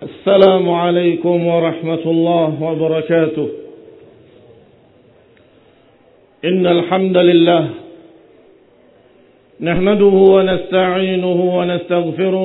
السلام عليكم ورحمة الله وبركاته. إن الحمد لله نحمده ونستعينه ونستغفره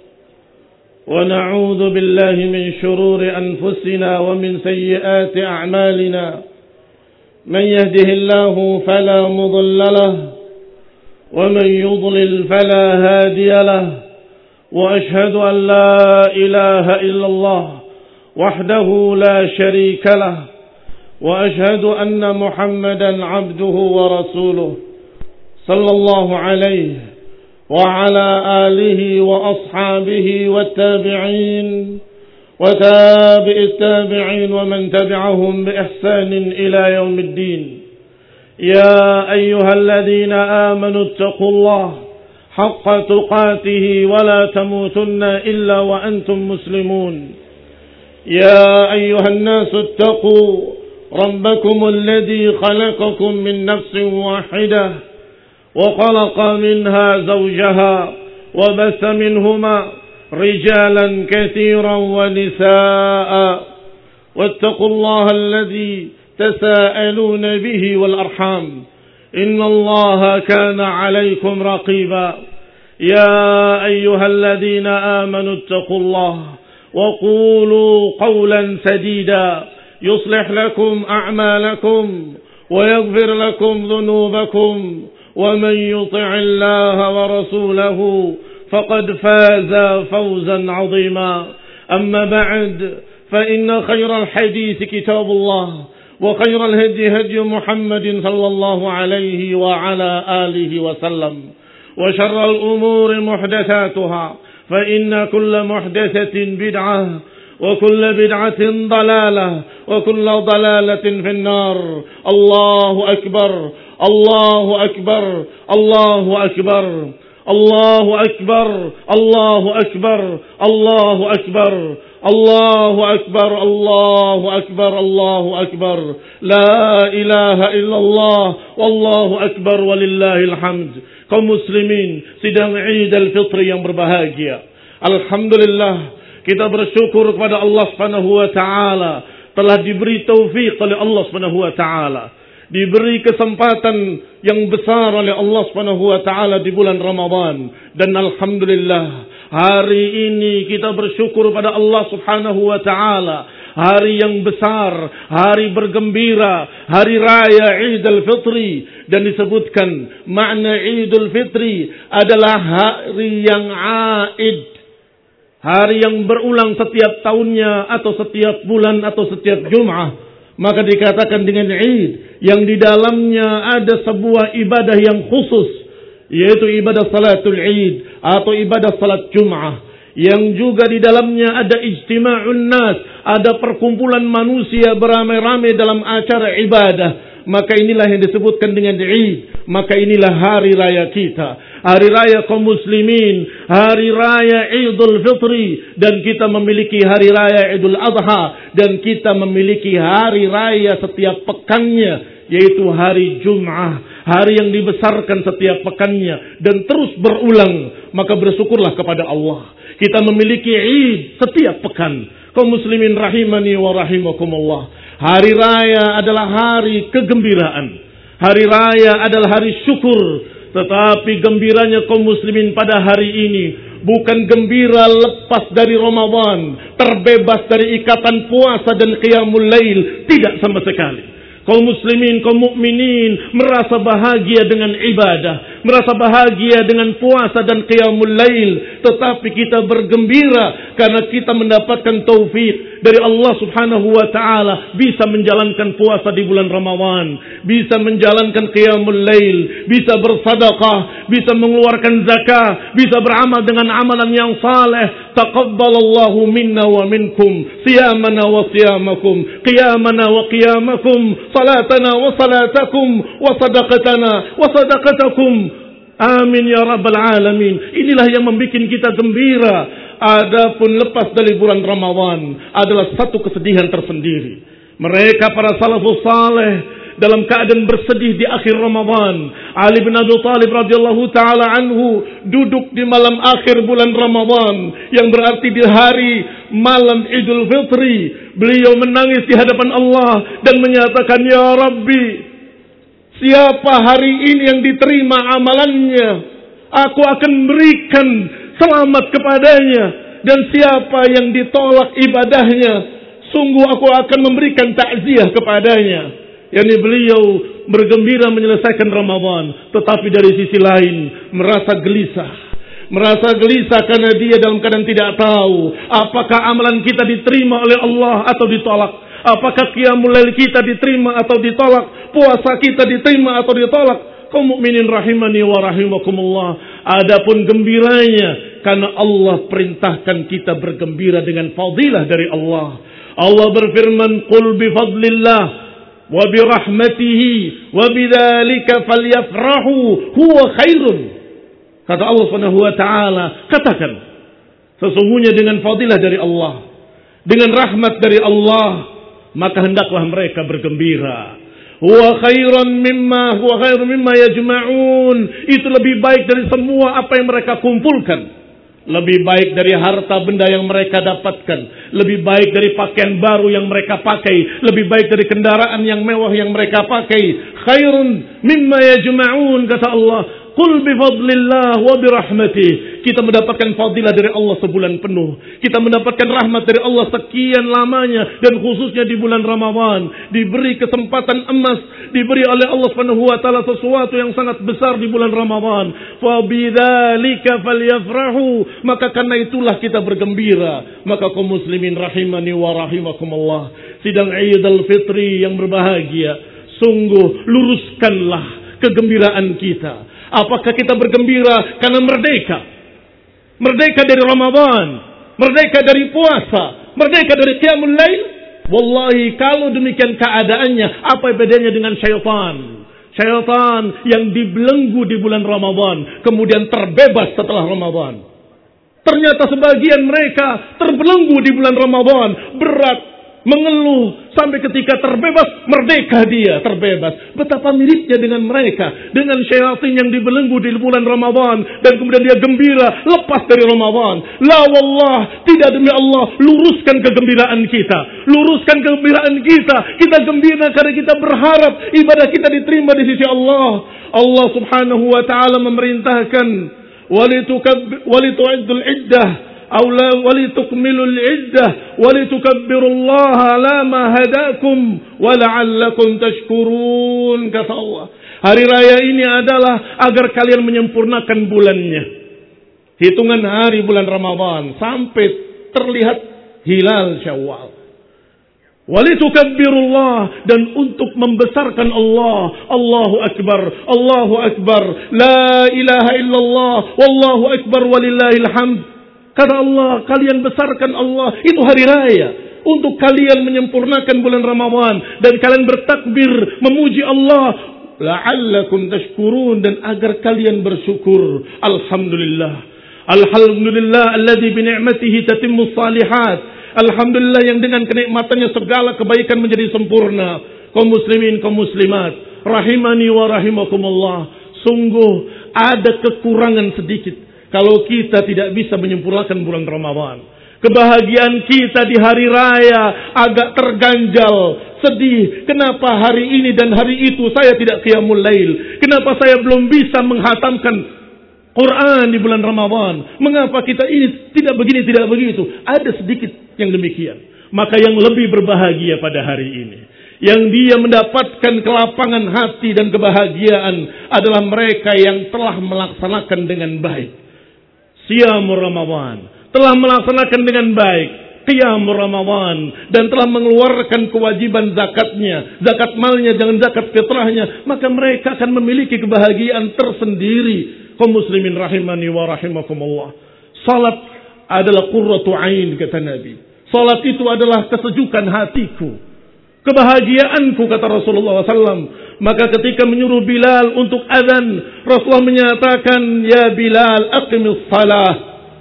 ونعوذ بالله من شرور أنفسنا ومن سيئات أعمالنا. من يهده الله فلا مضل له ومن يضلل فلا هادي له. وأشهد أن لا إله إلا الله وحده لا شريك له. وأشهد أن محمدا عبده ورسوله صلى الله عليه وعلى آله وأصحابه والتابعين وتابع التابعين ومن تبعهم بإحسان إلى يوم الدين. يا أيها الذين آمنوا اتقوا الله حق تقاته ولا تموتن إلا وأنتم مسلمون. يا أيها الناس اتقوا ربكم الذي خلقكم من نفس واحدة وخلق منها زوجها وبث منهما رجالا كثيرا ونساء واتقوا الله الذي تساءلون به والأرحام إن الله كان عليكم رقيبا. يا أيها الذين آمنوا اتقوا الله وقولوا قولا سديدا يصلح لكم أعمالكم ويغفر لكم ذنوبكم ومن يطع الله ورسوله فقد فاز فوزا عظيما. أما بعد فإن خير الحديث كتاب الله وخير الهدي هدي محمد صلى الله عليه وعلى آله وسلم وشر الأمور محدثاتها فإن كل محدثة بدعة وكل بدعة ضلالة وكل ضلالة في النار. الله أكبر الله أكبر الله أكبر الله أكبر الله أكبر الله أكبر الله أكبر الله أكبر الله أكبر لا إله إلا الله والله أكبر ولله الحمد. Kaum muslimin, sidang Eid al-Fitr yang berbahagia. Alhamdulillah, kita bersyukur kepada Allah Subhanahu wa taala telah diberi taufik oleh Allah Subhanahu wa taala, diberi kesempatan yang besar oleh Allah Subhanahu wa taala di bulan Ramadan, dan alhamdulillah hari ini kita bersyukur pada Allah Subhanahu wa taala, hari yang besar, hari bergembira, hari raya Idul Fitri. Dan disebutkan makna Idul Fitri adalah hari yang aid, hari yang berulang setiap tahunnya atau setiap bulan atau setiap Jum'ah. Maka dikatakan dengan Id yang di dalamnya ada sebuah ibadah yang khusus, yaitu ibadah salatul Id atau ibadah salat Jum'ah, yang juga di dalamnya ada ijtima'un nas, ada perkumpulan manusia beramai-ramai dalam acara ibadah. Maka inilah yang disebutkan dengan Id. Maka inilah hari raya kita, hari raya kaum muslimin, hari raya Idul Fitri. Dan kita memiliki hari raya Idul Adha, dan kita memiliki hari raya setiap pekannya, yaitu hari Jum'ah, hari yang dibesarkan setiap pekannya dan terus berulang. Maka bersyukurlah kepada Allah, kita memiliki Id setiap pekan. Kaum muslimin rahimani wa rahimakumullah, hari raya adalah hari kegembiraan, hari raya adalah hari syukur. Tetapi gembiranya kaum muslimin pada hari ini bukan gembira lepas dari Ramadan, terbebas dari ikatan puasa dan qiyamul lail, tidak sama sekali. Kaum muslimin, kaum mukminin merasa bahagia dengan ibadah, merasa bahagia dengan puasa dan qiyamul lail. Tetapi kita bergembira karena kita mendapatkan taufik dari Allah Subhanahu wa taala, bisa menjalankan puasa di bulan Ramadan, bisa menjalankan qiyamul lail, bisa bersedekah, bisa mengeluarkan zakat, bisa beramal dengan amalan yang saleh. Taqabbalallahu minna wa minkum siyamana wa siyamakum, qiyamana wa qiyamakum, salatana wa salatakum, wa sadaqatana wa sadaqatakum. Amin ya rabbal alamin. Inilah yang membuat kita gembira. Adapun lepas dari bulan Ramadan adalah satu kesedihan tersendiri. Mereka para salafus saleh dalam keadaan bersedih di akhir Ramadan. Ali bin Abi Thalib radhiyallahu taala anhu duduk di malam akhir bulan Ramadan, yang berarti di hari malam Idul Fitri. Beliau menangis di hadapan Allah dan menyatakan, "Ya Rabbi, siapa hari ini yang diterima amalannya, aku akan berikan selamat kepadanya. Dan siapa yang ditolak ibadahnya, sungguh aku akan memberikan takziah kepadanya." Yani beliau bergembira menyelesaikan Ramadan, tetapi dari sisi lain merasa gelisah karena dia dalam keadaan tidak tahu apakah amalan kita diterima oleh Allah atau ditolak. Apakah qiyamul lail kita diterima atau ditolak, puasa kita diterima atau ditolak. Kaum mukminin rahimani wa rahimakumullah. Adapun gembiranya karena Allah perintahkan kita bergembira dengan fadilah dari Allah. Allah berfirman, "Qul bi fadlillah wa bi rahmatihi wa bidzalika falyafrahu huwa khairun." Kata Allah Subhanahu wa taala, katakan, sesungguhnya dengan fadilah dari Allah, dengan rahmat dari Allah, maka hendaklah mereka bergembira. Huwa khairan mimma yajma'un. Itu lebih baik dari semua apa yang mereka kumpulkan. Lebih baik dari harta benda yang mereka dapatkan. Lebih baik dari pakaian baru yang mereka pakai. Lebih baik dari kendaraan yang mewah yang mereka pakai. Khairun mimma yajma'un, kata Allah. Qul bifadlillah wa birahmatih. Kita mendapatkan fadilah dari Allah sebulan penuh. Kita mendapatkan rahmat dari Allah sekian lamanya. Dan khususnya di bulan Ramadan. Diberi kesempatan emas. Diberi oleh Allah SWT sesuatu yang sangat besar di bulan Ramadan. Fabidzalika falyafrahu. Maka karena itulah kita bergembira. Maka kaum muslimin rahimani wa rahimakumullah. Sidang Idul Fitri yang berbahagia. Sungguh luruskanlah kegembiraan kita. Apakah kita bergembira karena merdeka? Merdeka dari Ramadan, merdeka dari puasa, merdeka dari qiyamul lail? Wallahi kalau demikian keadaannya, apa bedanya dengan syaitan? Syaitan yang dibelenggu di bulan Ramadan, kemudian terbebas setelah Ramadan. Ternyata sebagian mereka terbelenggu di bulan Ramadan, berat, mengeluh, sampai ketika terbebas, merdeka dia, terbebas. Betapa miripnya dengan mereka, dengan syaitan yang dibelenggu di bulan Ramadan, dan kemudian dia gembira, lepas dari Ramadan. La wallah, tidak demi Allah, luruskan kegembiraan kita. Luruskan kegembiraan kita. Kita gembira karena kita berharap ibadah kita diterima di sisi Allah. Allah subhanahu wa ta'ala memerintahkan, walitu'iddul iddah, وَلِتُكْمِلُوا الْعِدَّةَ وَلِتُكَبِّرُوا اللَّهَ عَلَى مَا هَدَاكُمْ وَلَعَلَّكُمْ تَشْكُرُونَ. Kata Allah, hari raya ini adalah agar kalian menyempurnakan bulannya. Hitungan hari bulan Ramadan sampai terlihat hilal Syawal. وَلِتُكَبِّرُوا, dan untuk membesarkan Allah. Allahu Akbar, Allahu Akbar, La ilaha illallah, Wallahu Akbar, walillahil hamd. Kata Allah, kalian besarkan Allah. Itu hari raya untuk kalian menyempurnakan bulan Ramadan, dan kalian bertakbir memuji Allah, la'allakum tashkurun, dan agar kalian bersyukur. Alhamdulillah, alhamdulillah alladzi bi ni'matihi tatimmus shalihat. Alhamdulillah yang dengan kenikmatannya segala kebaikan menjadi sempurna. Kaum muslimin, kaum muslimat, rahimani wa rahimakumullah. Sungguh ada kekurangan sedikit kalau kita tidak bisa menyempurnakan bulan Ramadan. Kebahagiaan kita di hari raya agak terganjal, sedih. Kenapa hari ini dan hari itu saya tidak qiyamul lail? Kenapa saya belum bisa menghatamkan Quran di bulan Ramadan? Mengapa kita ini tidak begini, tidak begitu? Ada sedikit yang demikian. Maka yang lebih berbahagia pada hari ini, yang dia mendapatkan kelapangan hati dan kebahagiaan, adalah mereka yang telah melaksanakan dengan baik Siyamur Ramadan, telah melaksanakan dengan baik Qiyamur Ramadan, dan telah mengeluarkan kewajiban zakatnya, zakat malnya, jangan zakat fitrahnya. Maka mereka akan memiliki kebahagiaan tersendiri. Kaum muslimin rahimani wa rahimakumullah. Salat adalah qurratu ain, kata Nabi. Salat itu adalah kesejukan hatiku, kebahagiaanku, kata Rasulullah SAW. Maka ketika menyuruh Bilal untuk azan, Rasulullah menyatakan, ya Bilal, aqimis salah.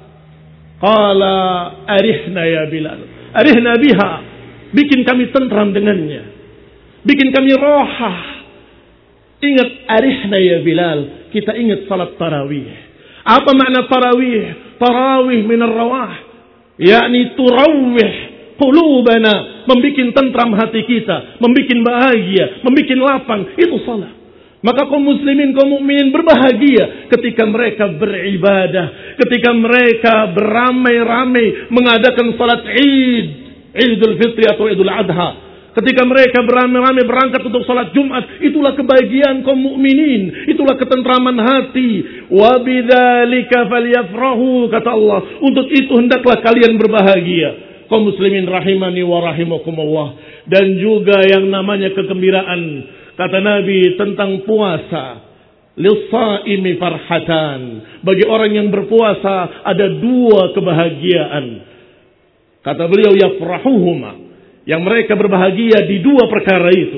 Qala arihna ya Bilal, arihna biha, bikin kami tentram dengannya. bikin kami rohah. Ingat arihna ya Bilal, kita ingat salat tarawih. Apa makna tarawih? Tarawih minar rawah, yakni turawih qulubana, membikin tentram hati kita, membikin bahagia, membikin lapang, itu salat. Maka kaum muslimin, kaum mukminin berbahagia ketika mereka beribadah, ketika mereka beramai-ramai mengadakan salat Id, Idul Fitri atau Idul Adha. Ketika mereka beramai-ramai berangkat untuk salat Jumat, itulah kebahagiaan kaum mukminin, itulah ketentraman hati. Wa bidzalika falyafrahu, kata Allah, untuk itu hendaklah kalian berbahagia. Kaum muslimin rahimani wa rahimakumullah. Dan juga yang namanya kegembiraan, kata Nabi tentang puasa, lis-shaimi farhatan. Bagi orang yang berpuasa ada dua kebahagiaan. Kata beliau, yafrahuhuma, yang mereka berbahagia di dua perkara itu.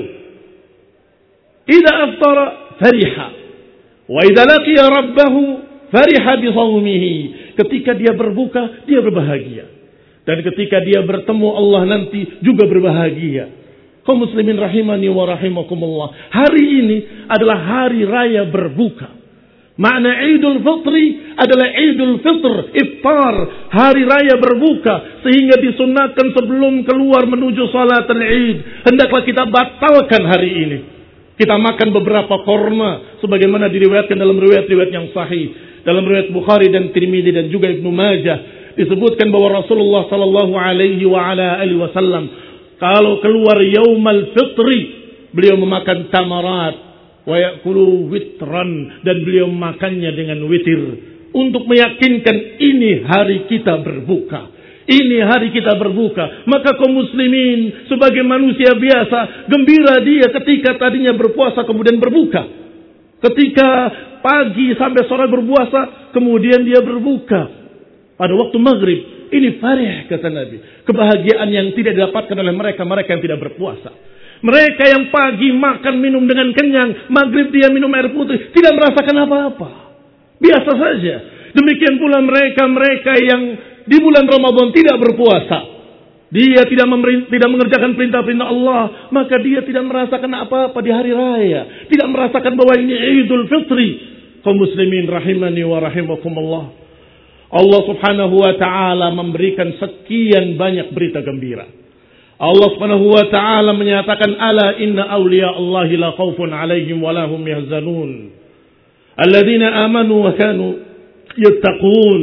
Idza aftara fariha, wa idza laqiya rabbahu fariha bi shaumihi. Ketika dia berbuka, dia berbahagia. Dan ketika dia bertemu Allah nanti juga berbahagia. Kaum muslimin rahimani wa rahimakumullah. Hari ini adalah hari raya berbuka. Makna Idul Fitri adalah Idul Fitr, iftar, hari raya berbuka, sehingga disunahkan sebelum keluar menuju salatul Id, hendaklah kita batalkan hari ini. Kita makan beberapa korma sebagaimana diriwayatkan dalam riwayat-riwayat yang sahih, dalam riwayat Bukhari dan Tirmidzi dan juga Ibnu Majah, disebutkan bahwa Rasulullah sallallahu alaihi wasallam kalau keluar Yaumal Fitri, beliau memakan tamarat wa ya'kulu witran, dan beliau makannya dengan witir untuk meyakinkan ini hari kita berbuka. Ini hari kita berbuka. Maka kaum muslimin sebagai manusia biasa, gembira dia ketika tadinya berpuasa kemudian berbuka. Ketika pagi sampai sore berpuasa, kemudian dia berbuka pada waktu maghrib. Ini farih, kata Nabi. Kebahagiaan yang tidak didapatkan oleh mereka yang tidak berpuasa. Mereka yang pagi makan minum dengan kenyang, maghrib dia minum air putih, tidak merasakan apa-apa. Biasa saja. Demikian pula mereka yang di bulan Ramadan tidak berpuasa. Dia tidak mengerjakan perintah-perintah Allah, maka dia tidak merasakan apa-apa di hari raya. Tidak merasakan bahwa ini Idul Fitri. Kaum muslimin rahimani wa rahimakumullah. Allah subhanahu wa ta'ala memberikan sekian banyak berita gembira. Allah subhanahu wa ta'ala menyatakan, ala inna awliya Allahi la khawfun alaihim wa lahum yahzanun alladzina amanu wa kanu yattaqun.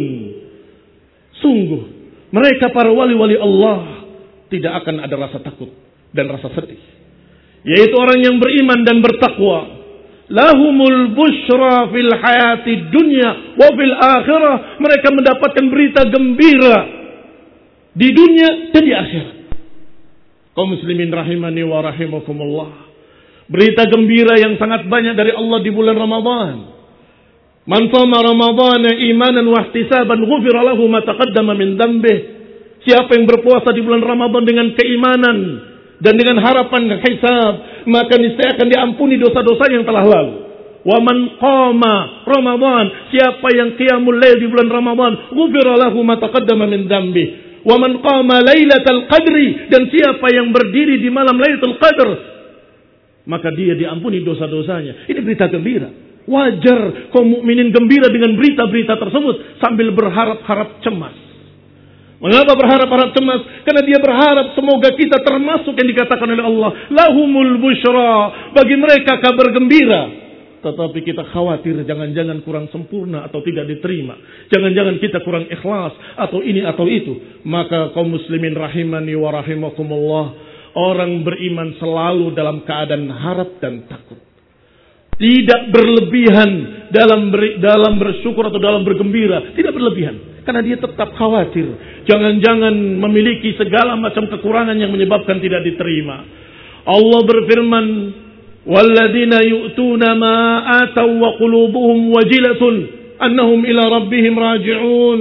Sungguh mereka para wali-wali Allah tidak akan ada rasa takut dan rasa sedih, yaitu orang yang beriman dan bertakwa. Lahumul busyra fil hayati dunya wa fil akhirah. Mereka mendapatkan berita gembira di dunia dan di akhirat. Kaum muslimin rahimani wa rahimakumullah. Berita gembira yang sangat banyak dari Allah di bulan Ramadan. Man shama ramadhana imanan wa ihtisaban ghufira lahu ma taqaddama min dhanbih. Siapa yang berpuasa di bulan Ramadan dengan keimanan dan dengan harapan hisab, maka niscaya akan diampuni dosa-dosa yang telah lalu. Wa man qama Ramadan, siapa yang qiyamul lail di bulan Ramadan, ghufira lahu ma taqaddama min dhanbi. Wa man qama lailatul qadri, dan siapa yang berdiri di malam Lailatul Qadar, maka dia diampuni dosa-dosanya. Ini berita gembira. Wajar kaum mukminin gembira dengan berita-berita tersebut sambil berharap-harap cemas. Mengapa berharap-harap cemas? Karena dia berharap semoga kita termasuk yang dikatakan oleh Allah, lahumul busyra, bagi mereka kabar gembira. Tetapi kita khawatir jangan-jangan kurang sempurna atau tidak diterima. Jangan-jangan kita kurang ikhlas atau ini atau itu. Maka kaum muslimin rahimani wa rahimakumullah, orang beriman selalu dalam keadaan harap dan takut. Tidak berlebihan dalam bersyukur atau dalam bergembira. Tidak berlebihan. Karena dia tetap khawatir. Jangan-jangan memiliki segala macam kekurangan yang menyebabkan tidak diterima. Allah berfirman, وَالَّذِينَ يُؤْتُونَ مَا آتَوْا وَقُلُوبُهُمْ وَجِلَةٌ أَنَّهُمْ إِلَى رَبِّهِمْ رَاجِعُونَ.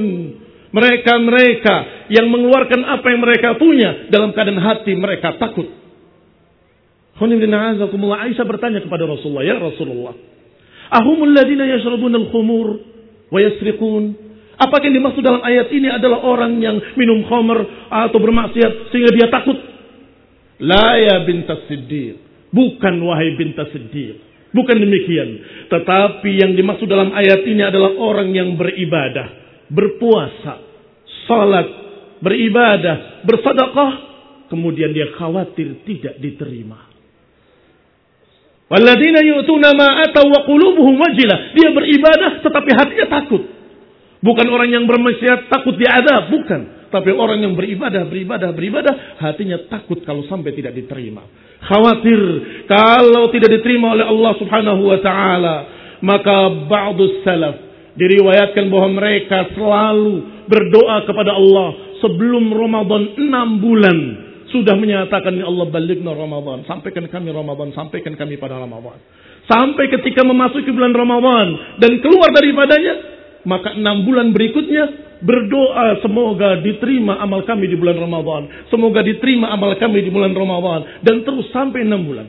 Mereka yang mengeluarkan apa yang mereka punya dalam keadaan hati mereka takut. Aisyah bertanya kepada Rasulullah, ya Rasulullah, ahumul ladzina yashrabuna al-khumur wa yasriqun? Apakah yang dimaksud dalam ayat ini adalah orang yang minum khamr atau bermaksiat sehingga dia takut? La ya bintas Siddiq, Bukan wahai bintas Siddiq. Bukan demikian. Tetapi yang dimaksud dalam ayat ini adalah orang yang beribadah, berpuasa, salat, beribadah, bersedekah, kemudian dia khawatir tidak diterima. Walladzina yu'tuna ma ataw wa qulubuhum wajilah. Dia beribadah tetapi hatinya takut. Bukan orang yang bermaksiat takut diazab, bukan. Tapi orang yang beribadah, hatinya takut kalau sampai tidak diterima. Khawatir kalau tidak diterima oleh Allah Subhanahu wa taala. Maka ba'dus salaf diriwayatkan bahwa mereka selalu berdoa kepada Allah sebelum Ramadan 6 bulan. Sudah menyatakan, ya Allah, balighna Ramadan, sampaikan kami Ramadan, sampaikan kami pada Ramadan. Sampai ketika memasuki bulan Ramadan dan keluar daripadanya, maka 6 bulan berikutnya berdoa semoga diterima amal kami di bulan Ramadan, semoga diterima amal kami di bulan Ramadan, dan terus sampai 6 bulan.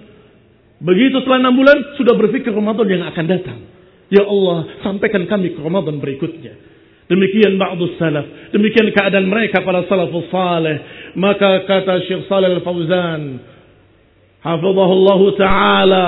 Begitu setelah 6 bulan sudah berpikir Ramadan yang akan datang. Ya Allah, sampaikan kami ke Ramadan berikutnya. Demikian ba'dus salaf. Demikian keadaan mereka para salafus salih. Maka kata Syekh Shalih Al-Fauzan, hafizahullah ta'ala,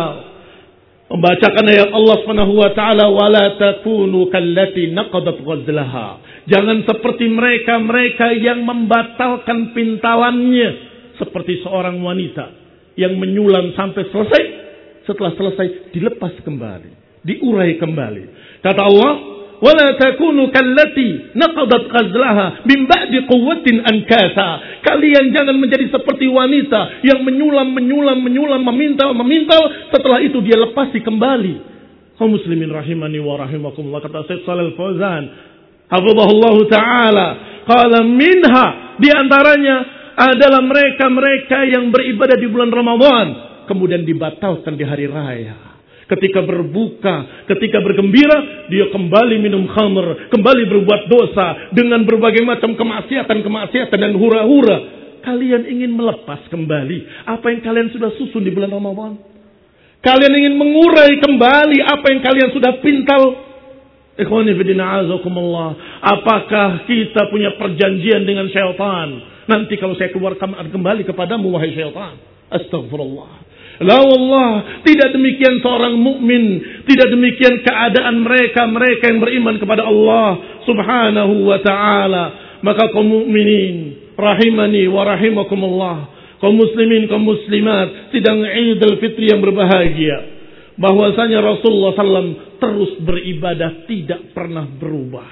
membacakan ayat Allah Subhanahu wa ta'ala, wala takunu kallati naqadat ghazlaha. Jangan seperti mereka yang membatalkan pintalannya, seperti seorang wanita yang menyulam sampai selesai, setelah selesai dilepas kembali, diurai kembali. Kata Allah, wala takunu kallati naqadat ghazlaha min ba'di quwwatin ankasa. Kalian jangan menjadi seperti wanita yang menyulam, memintal, setelah itu dia lepasi kembali. Kaum muslimin rahimani wa rahimakumullah, kata Syekh Shalih Al-Fauzan hafizahullah taala, qala minha, di antaranya adalah mereka yang beribadah di bulan Ramadan kemudian dibatalkan di hari raya. Ketika berbuka, ketika bergembira, dia kembali minum khamr, kembali berbuat dosa dengan berbagai macam kemaksiatan dan hura-hura. Kalian ingin melepas kembali apa yang kalian sudah susun di bulan Ramadan? Kalian ingin mengurai kembali apa yang kalian sudah pintal? Ikhwani fillah azakumullah. Apakah kita punya perjanjian dengan syaitan? Nanti kalau saya keluar kembali kepadamu wahai syaitan. Astagfirullah. La wallah, tidak demikian seorang mukmin, tidak demikian keadaan mereka yang beriman kepada Allah Subhanahu wa taala. Maka kaum mukminin rahimani wa rahimakumullah, kaum muslimin, kaum muslimat, sidang Idul Fitri yang berbahagia, bahwasanya Rasulullah SAW terus beribadah, tidak pernah berubah.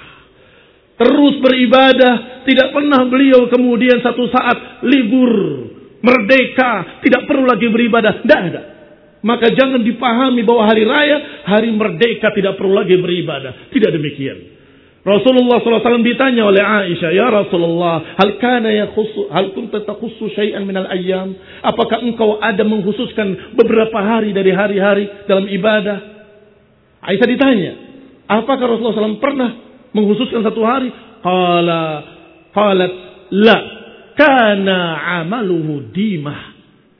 Terus beribadah, tidak pernah beliau kemudian satu saat libur, merdeka, tidak perlu lagi beribadah. Tidak ada. Maka jangan dipahami bahwa hari raya, hari merdeka tidak perlu lagi beribadah. Tidak demikian. Rasulullah SAW ditanya oleh Aisyah, ya Rasulullah, hal kunta takhussu syai'an minal ayyam? Apakah engkau ada mengkhususkan beberapa hari dari hari-hari dalam ibadah? Aisyah ditanya, apakah Rasulullah SAW pernah mengkhususkan satu hari? Qalat la. Kana amaluhu dimah.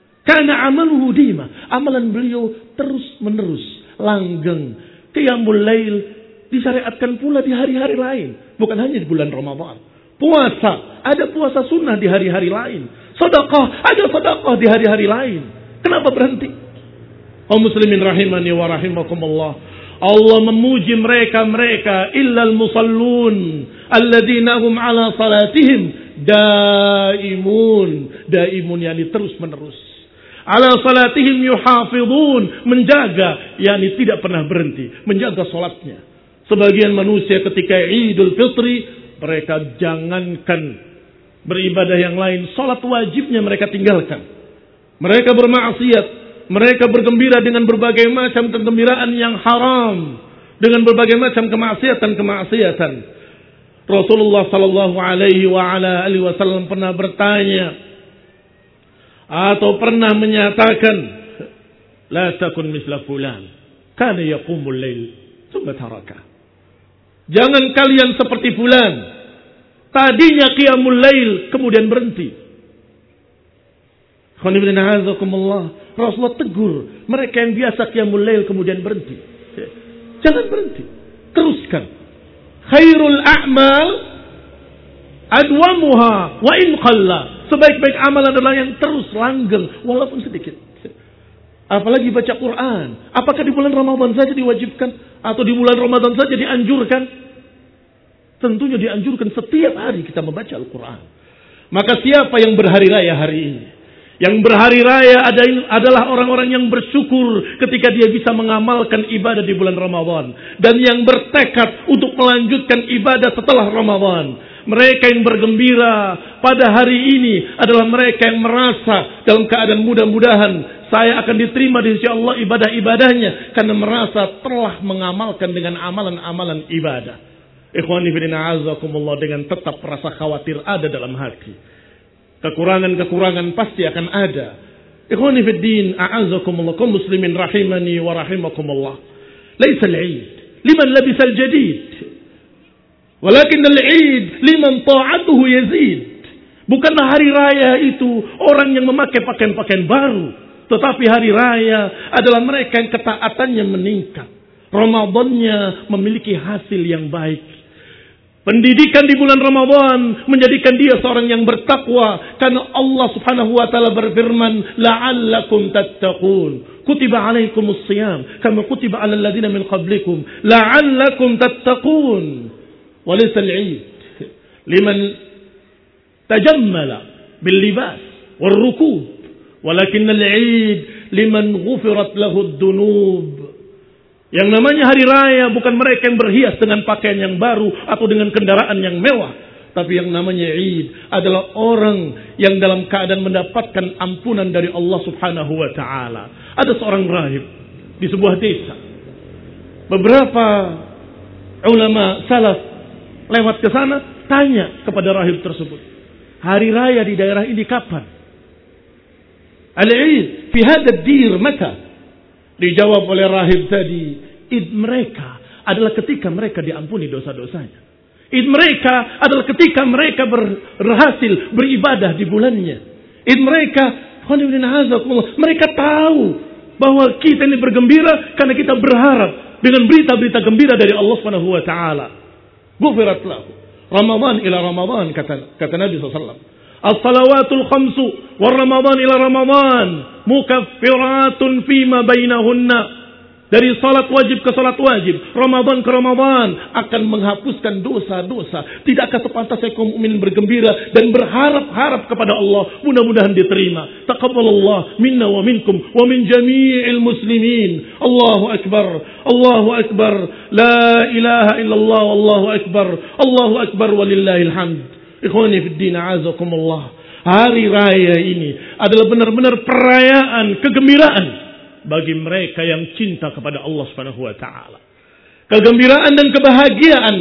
Amalan beliau terus menerus, langgeng. Qiyamul lail disyariatkan pula di hari-hari lain, bukan hanya di bulan Ramadan. Puasa, ada puasa sunnah di hari-hari lain. Sedekah, ada sedekah di hari-hari lain. Kenapa berhenti? Kaum muslimin rahimani wa rahimakumullah. Allah memuji mereka illal musallun alladzina hum ala salatihim daimun yakni terus menerus, ala salatihim yuhafidun, menjaga yakni tidak pernah berhenti menjaga salatnya. Sebagian manusia ketika Idul Fitri mereka jangankan beribadah yang lain, salat wajibnya mereka tinggalkan. Mereka bermaksiat, mereka bergembira dengan berbagai macam kegembiraan yang haram, dengan berbagai macam kemaksiatan. Rasulullah sallallahu alaihi wasallam pernah bertanya atau pernah menyatakan, la takun misla fulan kana yaqumul lail tsumma taraka. Jangan kalian seperti fulan, tadinya qiyamul lail kemudian berhenti. Rasulullah tegur mereka yang biasa qiyamul lail kemudian berhenti. Jangan berhenti, teruskan. Khairul a'mal adwamuha wa in qalla. Sebaik-baik amal adalah yang terus langgeng walaupun sedikit. Apalagi baca Quran. Apakah di bulan Ramadan saja diwajibkan? Atau di bulan Ramadan saja dianjurkan? Tentunya dianjurkan setiap hari kita membaca Al-Quran. Maka siapa yang berhari raya hari ini? Yang berhari raya adalah orang-orang yang bersyukur ketika dia bisa mengamalkan ibadah di bulan Ramadan. Dan yang bertekad untuk melanjutkan ibadah setelah Ramadan. Mereka yang bergembira pada hari ini adalah mereka yang merasa dalam keadaan mudah-mudahan saya akan diterima di sisi Allah ibadah-ibadahnya. Karena merasa telah mengamalkan dengan amalan-amalan ibadah. Ikhwani fillah a'azakumullah, dengan tetap rasa khawatir ada dalam hati. Kekurangan-kekurangan pasti akan ada. Ikhwani fiddin a'azakumullah, kaum muslimin rahimani wa rahimakumullah. Laisa al-'id liman labisa al-jadid, walakin al-'id liman ta'atuhu yazid. Bukanlah hari raya itu orang yang memakai pakaian-pakaian baru, tetapi hari raya adalah mereka yang ketaatannya meningkat. Ramadannya memiliki hasil yang baik. Pendidikan di bulan Ramadan menjadikan dia seorang yang bertakwa. Karena Allah subhanahu wa ta'ala berfirman, la'allakum tattaqun. Kutiba alaikumus siyam. Kama kutiba ala alladhina min qablikum. La'allakum tattaqun. Walaysa al-'id liman tajammala bil libas wal rukub. Walakin al-'id liman ghufirat lahu ad-dunub. Yang namanya hari raya bukan mereka yang berhias dengan pakaian yang baru atau dengan kendaraan yang mewah. Tapi yang namanya Id adalah orang yang dalam keadaan mendapatkan ampunan dari Allah subhanahu wa ta'ala. Ada seorang rahib di sebuah desa. Beberapa ulama salaf lewat ke sana, tanya kepada rahib tersebut, hari raya di daerah ini kapan? Al-Id fi hadha ad-dir mata? Dijawab oleh rahib tadi, id mereka adalah ketika mereka diampuni dosa-dosanya. Id mereka adalah ketika mereka berhasil beribadah di bulannya. Id mereka, mereka tahu bahwa kita ini bergembira karena kita berharap dengan berita-berita gembira dari Allah Subhanahu wa taala. Ghufirat lahu Ramadan ila Ramadan, kata Nabi SAW. As-salawatul khamsu war Ramadan ila Ramadan mukaffiratun fima bainahunna. Dari salat wajib ke salat wajib, Ramadan ke Ramadan akan menghapuskan dosa-dosa. Tidakkah sepantasnya kaum mukmin bergembira dan berharap-harap kepada Allah, mudah-mudahan diterima. Taqabbalallah minna wa minkum wa min jami'il muslimin. Allahu akbar. Allahu akbar. La ilaha illallah wallahu akbar. Allahu akbar walillahil hamd. Ikhwani fid din a'azakumullah. Hari raya ini adalah benar-benar perayaan kegembiraan bagi mereka yang cinta kepada Allah Subhanahu wa taala. Kegembiraan dan kebahagiaan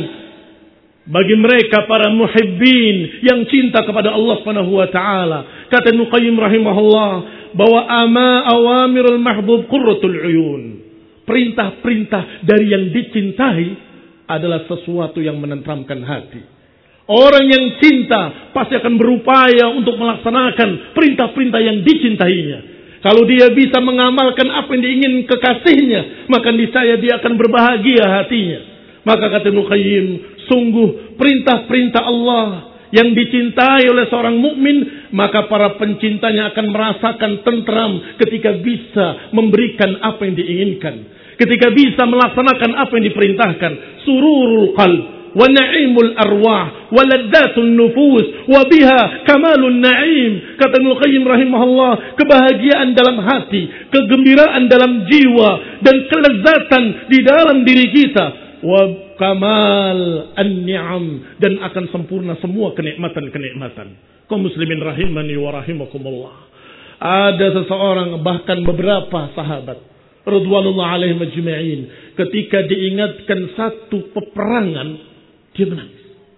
bagi mereka para muhibbin yang cinta kepada Allah Subhanahu wa taala. Kata Ibnu Qayyim rahimahullah bahwa awamirul mahbub qurratul uyun. Perintah-perintah dari yang dicintai adalah sesuatu yang menenteramkan hati. Orang yang cinta pasti akan berupaya untuk melaksanakan perintah-perintah yang dicintainya. Kalau dia bisa mengamalkan apa yang diingin kekasihnya, maka niscaya dia akan berbahagia hatinya. Maka kata Ibnu Qayyim, sungguh perintah-perintah Allah yang dicintai oleh seorang mukmin, maka para pencintanya akan merasakan tentram ketika bisa memberikan apa yang diinginkan, ketika bisa melaksanakan apa yang diperintahkan. Sururul qalb wa na'imul arwah wa laddatun nufus wa biha kamalun na'im. Kata Ibnu Qayyim rahimahullah, kebahagiaan dalam hati, kegembiraan dalam jiwa, dan kelezatan di dalam diri kita. Wa kamal an-ni'am, dan akan sempurna semua kenikmatan-kenikmatan. Kaum muslimin rahimani wa rahimakumullah. Ada seseorang, bahkan beberapa sahabat radhiyallahu alaihim ajma'in, ketika diingatkan satu peperangan, dia menangis.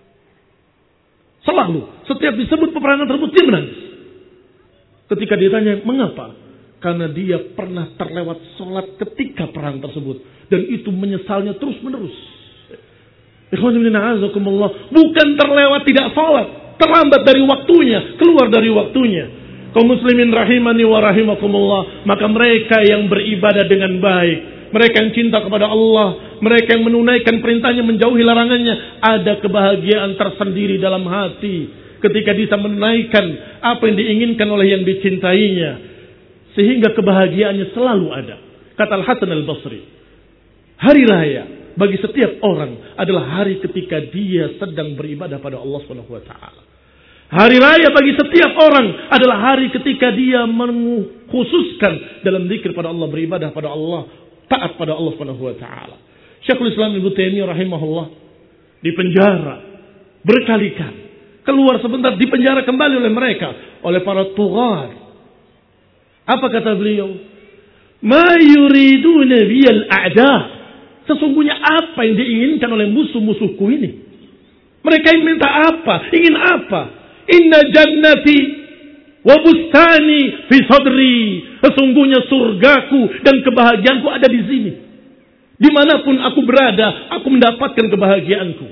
Selalu, setiap disebut peperangan tersebut, dia menangis. Ketika ditanya, mengapa? Karena dia pernah terlewat sholat ketika perang tersebut. Dan itu menyesalnya terus menerus. Bukan terlewat tidak sholat, terlambat dari waktunya, keluar dari waktunya. Kaum muslimin rahimani wa rahimakumullah. Maka mereka yang beribadah dengan baik, mereka yang cinta kepada Allah, mereka yang menunaikan perintahnya, menjauhi larangannya, ada kebahagiaan tersendiri dalam hati ketika bisa menunaikan apa yang diinginkan oleh yang dicintainya. sehingga kebahagiaannya selalu ada. Kata Al-Hasan Al-Basri, hari raya bagi setiap orang adalah hari ketika dia sedang beribadah pada Allah Subhanahu wa taala. Hari raya bagi setiap orang adalah hari ketika dia mengkhususkan dalam zikir pada Allah, beribadah pada Allah, taat pada Allah Subhanahu wa taala. Syekhul Islam Ibnu Taimiyah rahimahullah di penjara berkali-kali, keluar sebentar di penjara kembali oleh mereka, oleh para tughar. Apa kata beliau? Ma yuriduna biyal a'da. Sesungguhnya apa yang diinginkan oleh musuh-musuhku ini? Mereka ingin minta apa? Ingin apa? Inna jannati wa bustani fi sadri. Sesungguhnya surgaku dan kebahagiaanku ada di sini. Dimanapun aku berada, aku mendapatkan kebahagiaanku.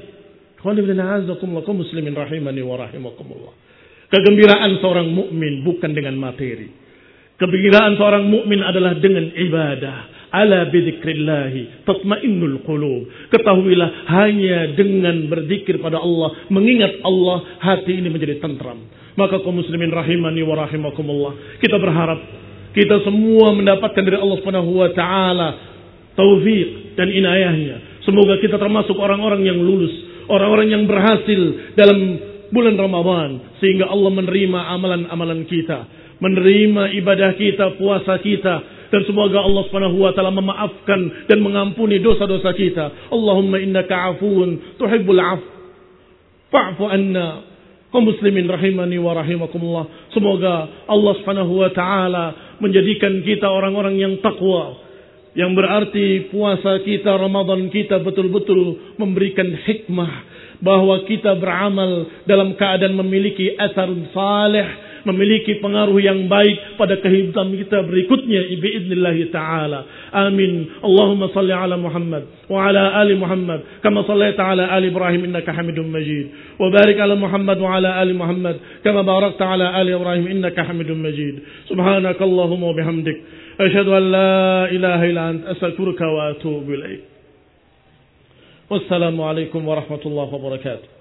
Kaum muslimin rahimani wa rahimakumullah. Kegembiraan seorang mukmin bukan dengan materi. Kegembiraan seorang mukmin adalah dengan ibadah. Ala bidzikrillah tatmainnul qulub. Ketahuilah hanya dengan berzikir pada Allah, mengingat Allah, hati ini menjadi tentram. Maka kaum muslimin rahimani wa rahimakumullah, kita berharap kita semua mendapatkan dari Allah Subhanahu wa taala taufik dan inayahnya. Semoga kita termasuk orang-orang yang lulus, orang-orang yang berhasil dalam bulan Ramadan, sehingga Allah menerima amalan-amalan kita, menerima ibadah kita, puasa kita, dan semoga Allah Subhanahu wa taala memaafkan dan mengampuni dosa-dosa kita. Allahumma innaka afuwun tuhibbul afw fa'fu anna. Kaum muslimin rahimani wa rahimakumullah, semoga Allah Subhanahu wa taala menjadikan kita orang-orang yang takwa, yang berarti puasa kita, Ramadan kita betul-betul memberikan hikmah, bahwa kita beramal dalam keadaan memiliki asar salih, memiliki pengaruh yang baik pada kehidupan kita berikutnya biiznillah taala. Amin. Allahumma salli ala Muhammad wa ala ali Muhammad kama sallaita ala ali Ibrahim innaka Hamidum Majid, wa barik ala Muhammad wa ala ali Muhammad kama barakta ala ali Ibrahim innaka Hamidum Majid. Subhanakallahumma wa bihamdik asyhadu an la ilaha illa anta astaghfiruka wa atubu ilaik. Wassalamu alaikum warahmatullahi wabarakatuh.